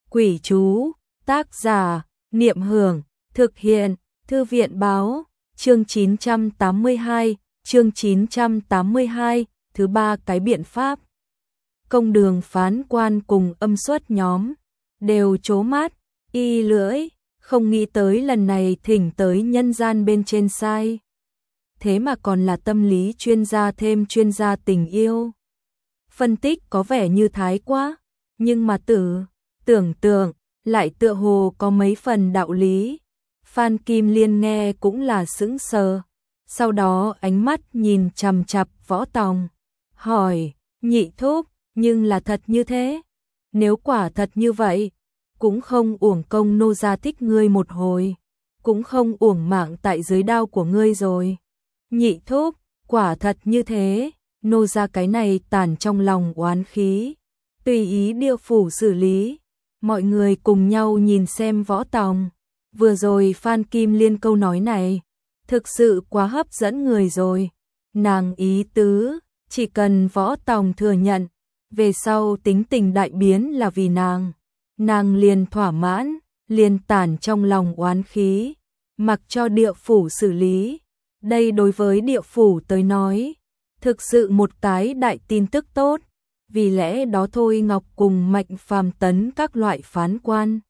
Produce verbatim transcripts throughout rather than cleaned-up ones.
Quỷ chú, tác giả, Niệm Hưởng, thực hiện, Thư viện báo, chương chín trăm tám mươi hai, chương chín trăm tám mươi hai, thứ ba cái biện pháp. Công đường phán quan cùng âm xuất nhóm, đều trố mắt, y lưỡi, không nghĩ tới lần này thỉnh tới nhân gian bên trên sai. Thế mà còn là tâm lý chuyên gia thêm chuyên gia tình yêu. Phân tích có vẻ như thái quá, nhưng mà tử, tưởng tượng, lại tựa hồ có mấy phần đạo lý. Phan Kim Liên nghe cũng là sững sờ, sau đó ánh mắt nhìn chằm chằm Võ Tòng, hỏi, nhị thúc, nhưng là thật như thế? Nếu quả thật như vậy, cũng không uổng công nô gia thích ngươi một hồi, cũng không uổng mạng tại dưới đao của ngươi rồi. Nhị thúc, quả thật như thế, nô gia cái này tản trong lòng oán khí, tùy ý Địa phủ xử lý. Mọi người cùng nhau nhìn xem Võ Tòng. Vừa rồi Phan Kim Liên câu nói này, thực sự quá hấp dẫn người rồi. Nàng ý tứ, chỉ cần Võ Tòng thừa nhận, về sau tính tình đại biến là vì nàng. Nàng liền thỏa mãn, liền tản trong lòng oán khí, mặc cho Địa phủ xử lý. Đây đối với Địa phủ tới nói, thực sự một cái đại tin tức tốt. Vì lẽ đó Thôi Ngọc cùng Mạnh Phàm Tấn các loại phán quan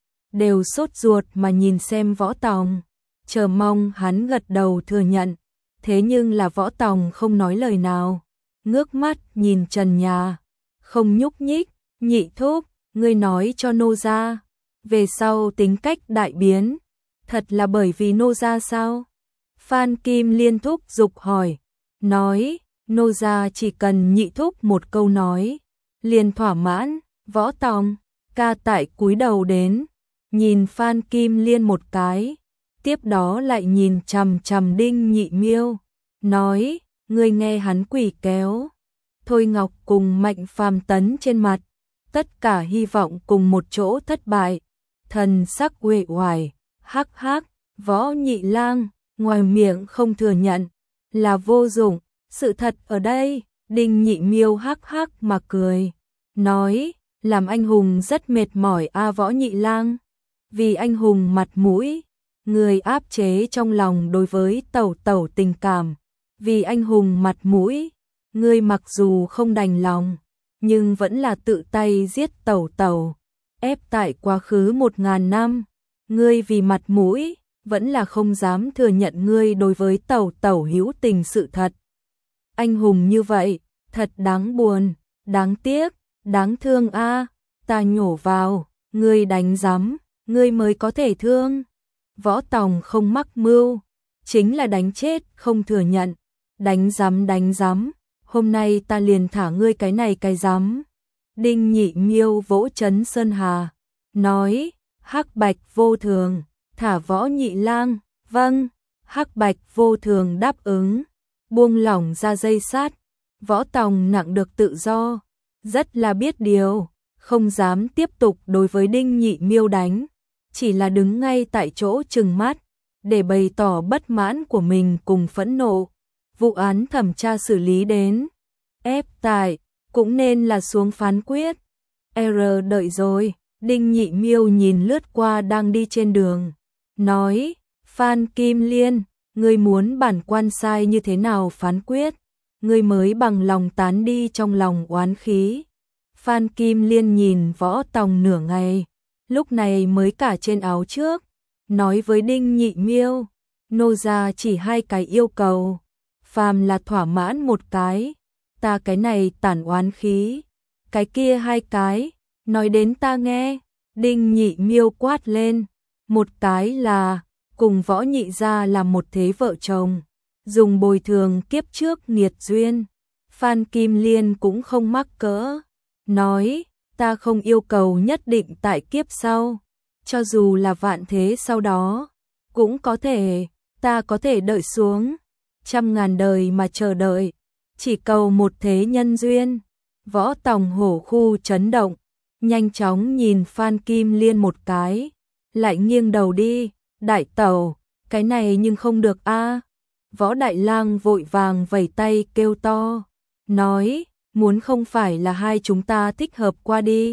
đều sốt ruột mà nhìn xem Võ Tòng, chờ mong hắn gật đầu thừa nhận. Thế nhưng là Võ Tòng không nói lời nào, ngước mắt nhìn trần nhà, không nhúc nhích. Nhị thúc, ngươi nói cho nô gia, về sau tính cách đại biến, thật là bởi vì nô gia sao? Phan Kim Liên thúc giục hỏi, nói, nô gia chỉ cần nhị thúc một câu nói, liền thỏa mãn. Võ Tòng, ca tại cúi đầu đến, nhìn Phan Kim Liên một cái, tiếp đó lại nhìn chằm chằm Đinh Nhị Miêu, nói, ngươi nghe hắn quỷ kéo. Thôi Ngọc cùng Mạnh Phàm Tấn trên mặt, tất cả hy vọng cùng một chỗ thất bại, thần sắc uể oải, hắc hắc. Võ Nhị Lang, ngoài miệng không thừa nhận, là vô dụng. Sự thật ở đây, Đinh Nhị Miêu hắc hắc mà cười, nói, làm anh hùng rất mệt mỏi a Võ Nhị Lang. Vì anh hùng mặt mũi, người áp chế trong lòng đối với tẩu tẩu tình cảm. Vì anh hùng mặt mũi, người mặc dù không đành lòng, nhưng vẫn là tự tay giết tẩu tẩu, ép tại quá khứ một ngàn năm. Ngươi vì mặt mũi, vẫn là không dám thừa nhận ngươi đối với tẩu tẩu hữu tình sự thật. Anh hùng như vậy, thật đáng buồn, đáng tiếc, đáng thương a. Ta nhổ vào, ngươi đánh rắm, ngươi mới có thể thương. Võ Tòng không mắc mưu, chính là đánh chết không thừa nhận. Đánh rắm đánh rắm, hôm nay ta liền thả ngươi cái này cái rắm. Đinh Nhị Miêu vỗ chấn Sơn Hà, nói, hắc bạch vô thường, thả Võ Nhị Lang. Vâng. Hắc bạch vô thường đáp ứng, buông lỏng ra dây sát. Võ Tòng nặng được tự do, rất là biết điều, không dám tiếp tục đối với Đinh Nhị Miêu đánh, chỉ là đứng ngay tại chỗ trừng mắt, để bày tỏ bất mãn của mình cùng phẫn nộ. Vụ án thẩm tra xử lý đến, ép tại, cũng nên là xuống phán quyết. R đợi rồi. Đinh Nhị Miêu nhìn lướt qua đang đi trên đường, nói, Phan Kim Liên, ngươi muốn bản quan sai như thế nào phán quyết, ngươi mới bằng lòng tán đi trong lòng oán khí. Phan Kim Liên nhìn Võ Tòng nửa ngày, lúc này mới cả trên áo trước, nói với Đinh Nhị Miêu, nô gia chỉ hai cái yêu cầu, phàm là thỏa mãn một cái, ta cái này tản oán khí, cái kia hai cái, nói đến ta nghe. Đinh Nhị Miêu quát lên, một cái là cùng Võ Nhị gia làm một thế vợ chồng, dùng bồi thường kiếp trước nghiệt duyên. Phan Kim Liên cũng không mắc cỡ, nói, ta không yêu cầu nhất định tại kiếp sau, cho dù là vạn thế sau đó, cũng có thể, ta có thể đợi xuống, trăm ngàn đời mà chờ đợi, chỉ cầu một thế nhân duyên. Võ Tòng hổ khu chấn động, nhanh chóng nhìn Phan Kim Liên một cái, lại nghiêng đầu đi, đại tẩu, cái này nhưng không được a. Võ Đại Lang vội vàng vẩy tay kêu to, nói, muốn không phải là hai chúng ta thích hợp qua đi,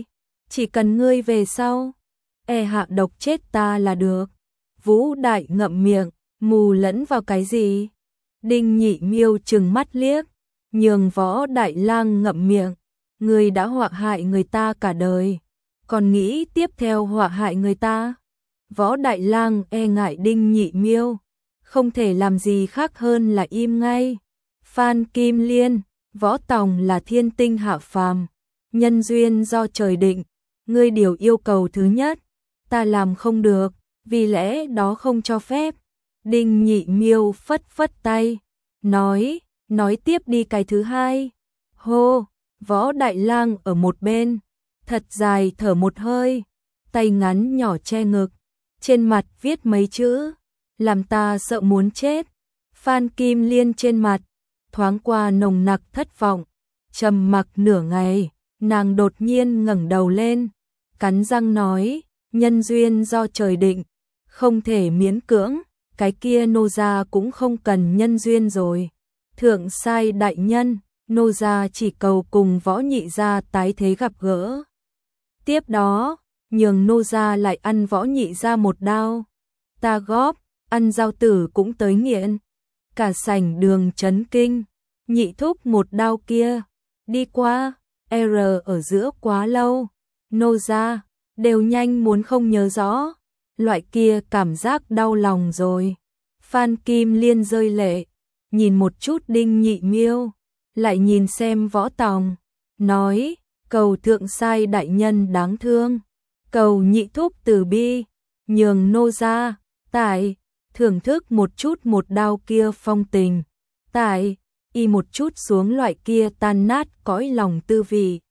chỉ cần ngươi về sau, e hạ độc chết ta là được. Vũ Đại ngậm miệng, mù lẫn vào cái gì? Đinh Nhị Miêu trừng mắt liếc, nhường Võ Đại Lang ngậm miệng, ngươi đã họa hại người ta cả đời, còn nghĩ tiếp theo họa hại người ta? Võ Đại Lang e ngại Đinh Nhị Miêu, không thể làm gì khác hơn là im ngay. Phan Kim Liên, Võ Tòng là thiên tinh hạ phàm, nhân duyên do trời định, ngươi điều yêu cầu thứ nhất, ta làm không được, vì lẽ đó không cho phép. Đinh Nhị Miêu phất phất tay, nói, nói tiếp đi cái thứ hai. Hô, Võ Đại Lang ở một bên, thật dài thở một hơi, tay ngắn nhỏ che ngực, trên mặt viết mấy chữ, làm ta sợ muốn chết. Phan Kim Liên trên mặt thoáng qua nồng nặc thất vọng, trầm mặc nửa ngày, nàng đột nhiên ngẩng đầu lên, cắn răng nói, nhân duyên do trời định, không thể miễn cưỡng, cái kia nô gia cũng không cần nhân duyên rồi. Thượng sai đại nhân, nô gia chỉ cầu cùng Võ Nhị gia tái thế gặp gỡ. Tiếp đó, nhường nô gia lại ăn Võ Nhị gia một đao. Ta góp, ăn giao tử cũng tới nghiện. Cả sảnh đường chấn kinh, Nhị thúc một đao kia, đi qua, R ở giữa quá lâu, nô gia đều nhanh muốn không nhớ rõ, loại kia cảm giác đau lòng rồi. Phan Kim Liên rơi lệ, nhìn một chút Đinh Nhị Miêu, lại nhìn xem Võ Tòng, nói, cầu thượng sai đại nhân đáng thương, cầu Nhị thúc từ bi, nhường nô gia, tại, thưởng thức một chút một đao kia phong tình, tại, y một chút xuống loại kia tan nát cõi lòng tư vị.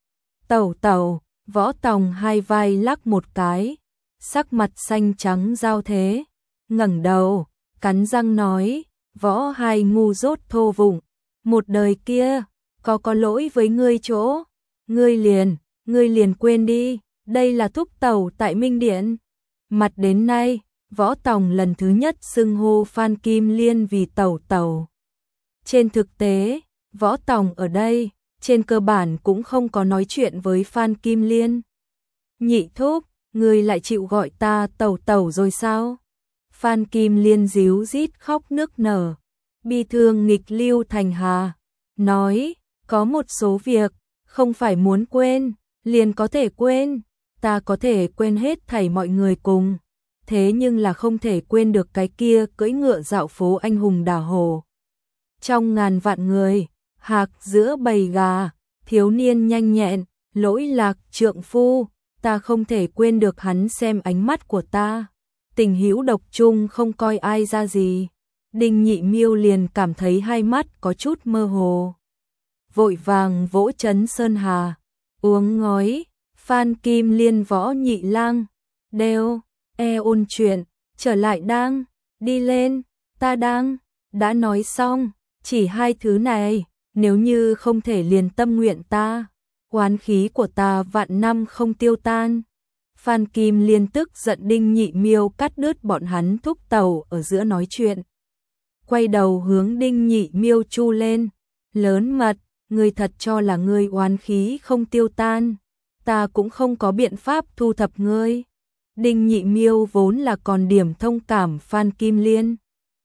Tẩu tẩu, Võ Tòng hai vai lắc một cái, sắc mặt xanh trắng giao thế, ngẩng đầu, cắn răng nói, Võ hai ngu dốt thô vụng, một đời kia, có có lỗi với ngươi chỗ, ngươi liền, ngươi liền quên đi, đây là thúc tẩu tại Minh Điện. Mặt đến nay, Võ Tòng lần thứ nhất xưng hô Phan Kim Liên vì tẩu tẩu. Trên thực tế, Võ Tòng ở đây, trên cơ bản cũng không có nói chuyện với Phan Kim Liên. Nhị thúc, ngươi lại chịu gọi ta tẩu tẩu rồi sao? Phan Kim Liên díu rít khóc nức nở, bi thương nghịch lưu thành hà, nói, có một số việc, không phải muốn quên, liền có thể quên, ta có thể quên hết thảy mọi người cùng, thế nhưng là không thể quên được cái kia cưỡi ngựa dạo phố anh hùng đả hổ. Trong ngàn vạn người, hạc giữa bầy gà, thiếu niên nhanh nhẹn, lỗi lạc trượng phu, ta không thể quên được hắn xem ánh mắt của ta. Tình hữu độc chung không coi ai ra gì. Đinh Nhị Miêu liền cảm thấy hai mắt có chút mơ hồ. Vội vàng vỗ chấn Sơn Hà, uống ngói, Phan Kim Liên Võ Nhị Lang, đều, e ôn chuyện, trở lại đang, đi lên, ta đang, đã nói xong, chỉ hai thứ này, nếu như không thể liền tâm nguyện ta, oán khí của ta vạn năm không tiêu tan. Phan Kim Liên tức giận Đinh Nhị Miêu cắt đứt bọn hắn thúc tẩu ở giữa nói chuyện. Quay đầu hướng Đinh Nhị Miêu chu lên, lớn mật, ngươi thật cho là ngươi oán khí không tiêu tan, ta cũng không có biện pháp thu thập ngươi. Đinh Nhị Miêu vốn là còn điểm thông cảm Phan Kim Liên.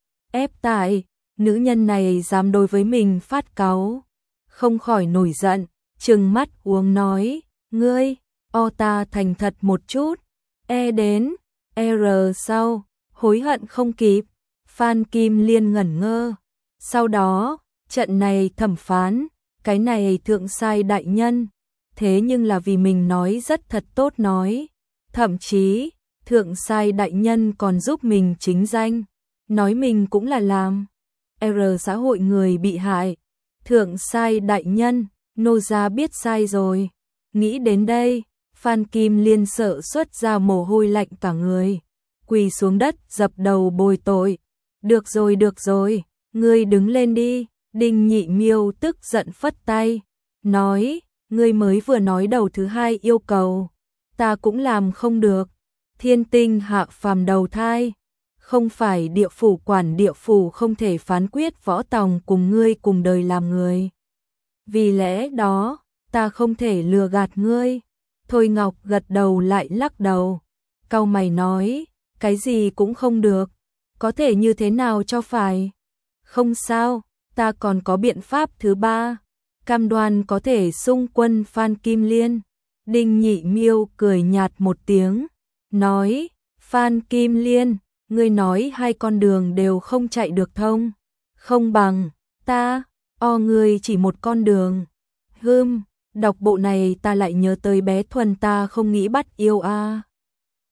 Ép tại, nữ nhân này dám đối với mình phát cáu, không khỏi nổi giận, trừng mắt uống nói, ngươi, o ta thành thật một chút, e đến, r sau, hối hận không kịp. Phan Kim Liên ngẩn ngơ, sau đó, trận này thẩm phán, cái này thượng sai đại nhân, thế nhưng là vì mình nói rất thật tốt nói, thậm chí, thượng sai đại nhân còn giúp mình chính danh, nói mình cũng là làm R xã hội người bị hại. Thượng sai đại nhân, nô gia biết sai rồi. Nghĩ đến đây, Phan Kim Liên sợ xuất ra mồ hôi lạnh cả người, quỳ xuống đất dập đầu bồi tội. Được rồi được rồi, ngươi đứng lên đi. Đinh Nhị Miêu tức giận phất tay, nói, ngươi mới vừa nói đầu thứ hai yêu cầu, ta cũng làm không được. Thiên tinh hạ phàm đầu thai, không phải địa phủ quản địa phủ không thể phán quyết Võ Tòng cùng ngươi cùng đời làm người. Vì lẽ đó, ta không thể lừa gạt ngươi. Thôi Ngọc gật đầu lại lắc đầu. Cau mày nói, cái gì cũng không được. Có thể như thế nào cho phải? Không sao, ta còn có biện pháp thứ ba. Cam đoan có thể xung quân Phan Kim Liên. Đinh Nhị Miêu cười nhạt một tiếng, nói, Phan Kim Liên, ngươi nói hai con đường đều không chạy được thông. Không bằng, ta, o ngươi chỉ một con đường. Hưm, đọc bộ này ta lại nhớ tới bé Thuần ta không nghĩ bắt yêu a. À.